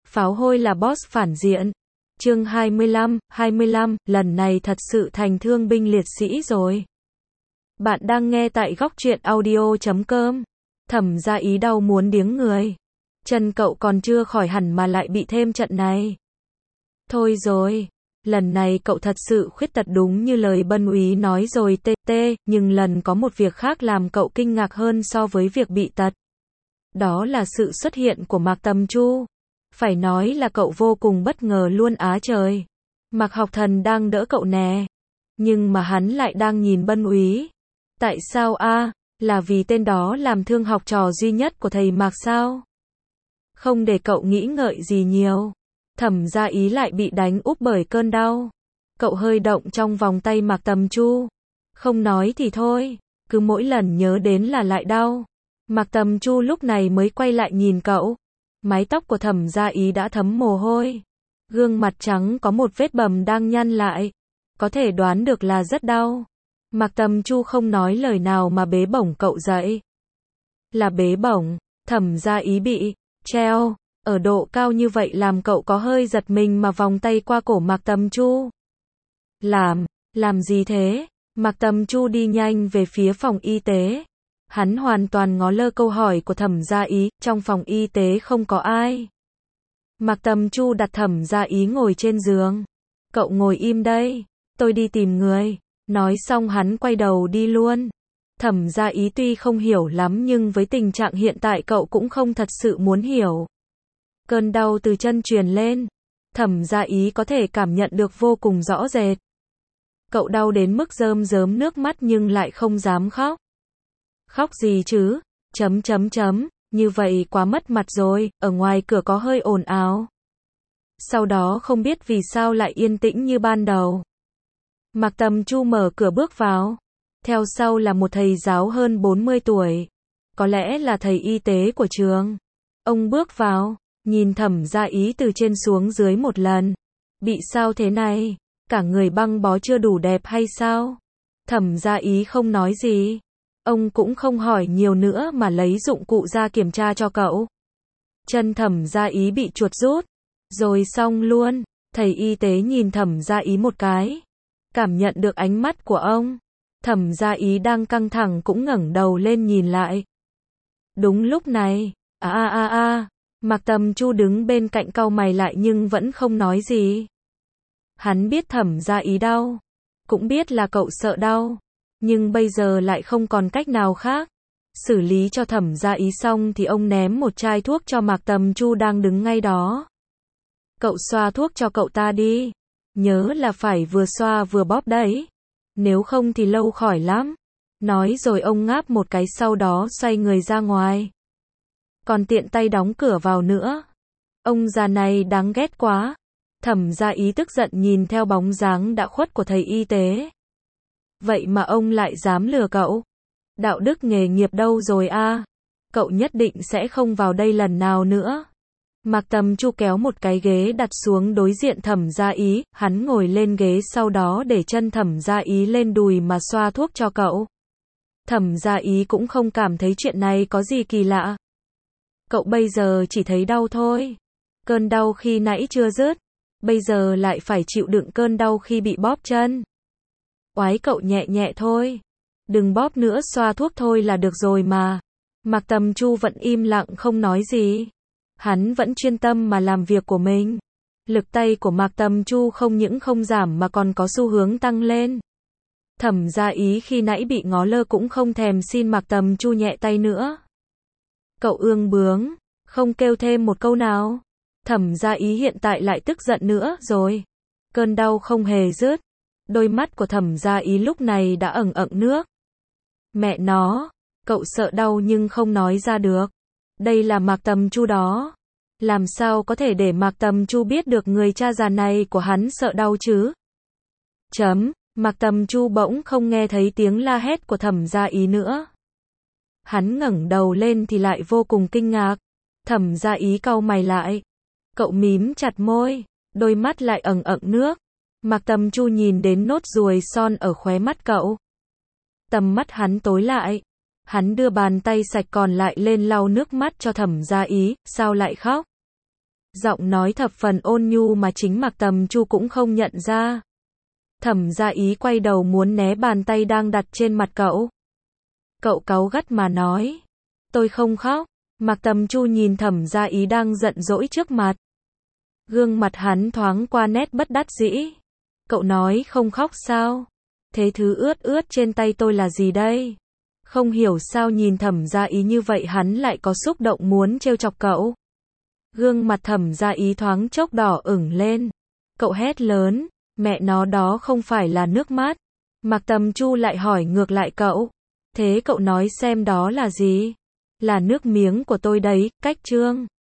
Pháo hôi là boss phản diện. Chương 25, lần này thật sự thành thương binh liệt sĩ rồi. Bạn đang nghe tại góc truyện audio.com. Thẩm Gia Ý đau muốn điếng người. Chân cậu còn chưa khỏi hẳn mà lại bị thêm trận này. Thôi rồi, lần này cậu thật sự khuyết tật đúng như lời Bân úy nói rồi nhưng lần có một việc khác làm cậu kinh ngạc hơn so với việc bị tật. Đó là sự xuất hiện của Mạc Tầm Chu. Phải nói là cậu vô cùng bất ngờ luôn á trời. Mạc Học Thần đang đỡ cậu nè. Nhưng mà hắn lại đang nhìn Bân úy. Tại sao a? Là vì tên đó làm thương học trò duy nhất của thầy Mạc sao? Không để cậu nghĩ ngợi gì nhiều. Thẩm Gia Ý lại bị đánh úp bởi cơn đau. Cậu hơi động trong vòng tay Mạc Tầm Chu. Không nói thì thôi, cứ mỗi lần nhớ đến là lại đau. Mạc Tầm Chu lúc này mới quay lại nhìn cậu. Mái tóc của Thẩm Gia Ý đã thấm mồ hôi. Gương mặt trắng có một vết bầm đang nhăn lại. Có thể đoán được là rất đau. Mạc Tầm Chu không nói lời nào mà bế bổng cậu dậy. Là bế bổng, Thẩm Gia Ý bị treo ở độ cao như vậy làm cậu có hơi giật mình mà vòng tay qua cổ Mạc Tầm Chu. Làm gì thế? Mạc Tầm Chu đi nhanh về phía phòng y tế. Hắn hoàn toàn ngó lơ câu hỏi của Thẩm Gia Ý, trong phòng y tế không có ai. Mạc Tầm Chu đặt Thẩm Gia Ý ngồi trên giường. Cậu ngồi im đây, tôi đi tìm người. Nói xong hắn quay đầu đi luôn. Thẩm Gia Ý tuy không hiểu lắm nhưng với tình trạng hiện tại cậu cũng không thật sự muốn hiểu. Cơn đau từ chân truyền lên. Thẩm Gia Ý có thể cảm nhận được vô cùng rõ rệt. Cậu đau đến mức rơm rớm nước mắt nhưng lại không dám khóc. Khóc gì chứ? Như vậy quá mất mặt rồi, ở ngoài cửa có hơi ồn ào. Sau đó không biết vì sao lại yên tĩnh như ban đầu. Mạc Tầm Chu mở cửa bước vào. Theo sau là một thầy giáo hơn 40 tuổi. Có lẽ là thầy y tế của trường. Ông bước vào, nhìn Thẩm Gia Ý từ trên xuống dưới một lần. Bị sao thế này? Cả người băng bó chưa đủ đẹp hay sao? Thẩm Gia Ý không nói gì. Ông cũng không hỏi nhiều nữa mà lấy dụng cụ ra kiểm tra cho cậu. Chân Thẩm Gia Ý bị chuột rút. Rồi xong luôn. Thầy y tế nhìn Thẩm Gia Ý một cái. Cảm nhận được ánh mắt của ông. Thẩm Gia Ý đang căng thẳng cũng ngẩng đầu lên nhìn lại. Đúng lúc này. Mạc Tầm Chu đứng bên cạnh cau mày lại nhưng vẫn không nói gì. Hắn biết Thẩm Gia Ý đau. Cũng biết là cậu sợ đau. Nhưng bây giờ lại không còn cách nào khác. Xử lý cho Thẩm Gia Ý xong thì ông ném một chai thuốc cho Mạc Tầm Chu đang đứng ngay đó. Cậu xoa thuốc cho cậu ta đi. Nhớ là phải vừa xoa vừa bóp đấy. Nếu không thì lâu khỏi lắm. Nói rồi ông ngáp một cái sau đó xoay người ra ngoài. Còn tiện tay đóng cửa vào nữa. Ông già này đáng ghét quá. Thẩm Gia Ý tức giận nhìn theo bóng dáng đã khuất của thầy y tế. Vậy mà ông lại dám lừa cậu. Đạo đức nghề nghiệp đâu rồi a? Cậu nhất định sẽ không vào đây lần nào nữa. Mạc Tầm Chu kéo một cái ghế đặt xuống đối diện Thẩm Gia Ý, hắn ngồi lên ghế sau đó để chân Thẩm Gia Ý lên đùi mà xoa thuốc cho cậu. Thẩm Gia Ý cũng không cảm thấy chuyện này có gì kỳ lạ. Cậu bây giờ chỉ thấy đau thôi. Cơn đau khi nãy chưa dứt, bây giờ lại phải chịu đựng cơn đau khi bị bóp chân. Oái cậu nhẹ nhẹ thôi. Đừng bóp nữa, xoa thuốc thôi là được rồi mà. Mạc Tầm Chu vẫn im lặng không nói gì. Hắn vẫn chuyên tâm mà làm việc của mình. Lực tay của Mạc Tầm Chu không những không giảm mà còn có xu hướng tăng lên. Thẩm Gia Ý khi nãy bị ngó lơ cũng không thèm xin Mạc Tầm Chu nhẹ tay nữa. Cậu ương bướng, không kêu thêm một câu nào. Thẩm Gia Ý hiện tại lại tức giận nữa rồi. Cơn đau không hề dứt. Đôi mắt của Thẩm Gia Ý lúc này đã ẩn nước. Mẹ nó, cậu sợ đau nhưng không nói ra được. Đây là Mạc Tầm Chu đó. Làm sao có thể để Mạc Tầm Chu biết được người cha già này của hắn sợ đau chứ? Mạc Tầm Chu bỗng không nghe thấy tiếng la hét của Thẩm Gia Ý nữa. Hắn ngẩng đầu lên thì lại vô cùng kinh ngạc. Thẩm Gia Ý cau mày lại. Cậu mím chặt môi, đôi mắt lại ẩn nước. Mạc Tầm Chu nhìn đến nốt ruồi son ở khóe mắt cậu. Tầm mắt hắn tối lại. Hắn đưa bàn tay sạch còn lại lên lau nước mắt cho Thẩm Gia Ý, sao lại khóc? Giọng nói thập phần ôn nhu mà chính Mạc Tầm Chu cũng không nhận ra. Thẩm Gia Ý quay đầu muốn né bàn tay đang đặt trên mặt cậu. Cậu cáu gắt mà nói. Tôi không khóc. Mạc Tầm Chu nhìn Thẩm Gia Ý đang giận dỗi trước mặt. Gương mặt hắn thoáng qua nét bất đắc dĩ. Cậu nói không khóc sao? Thế thứ ướt ướt trên tay tôi là gì đây? Không hiểu sao nhìn Thẩm Gia Ý như vậy hắn lại có xúc động muốn trêu chọc cậu. Gương mặt Thẩm Gia Ý thoáng chốc đỏ ửng lên. Cậu hét lớn, mẹ nó đó không phải là nước mắt. Mạc Tầm Chu lại hỏi ngược lại cậu. Thế cậu nói xem đó là gì? Là nước miếng của tôi đấy, cách trương.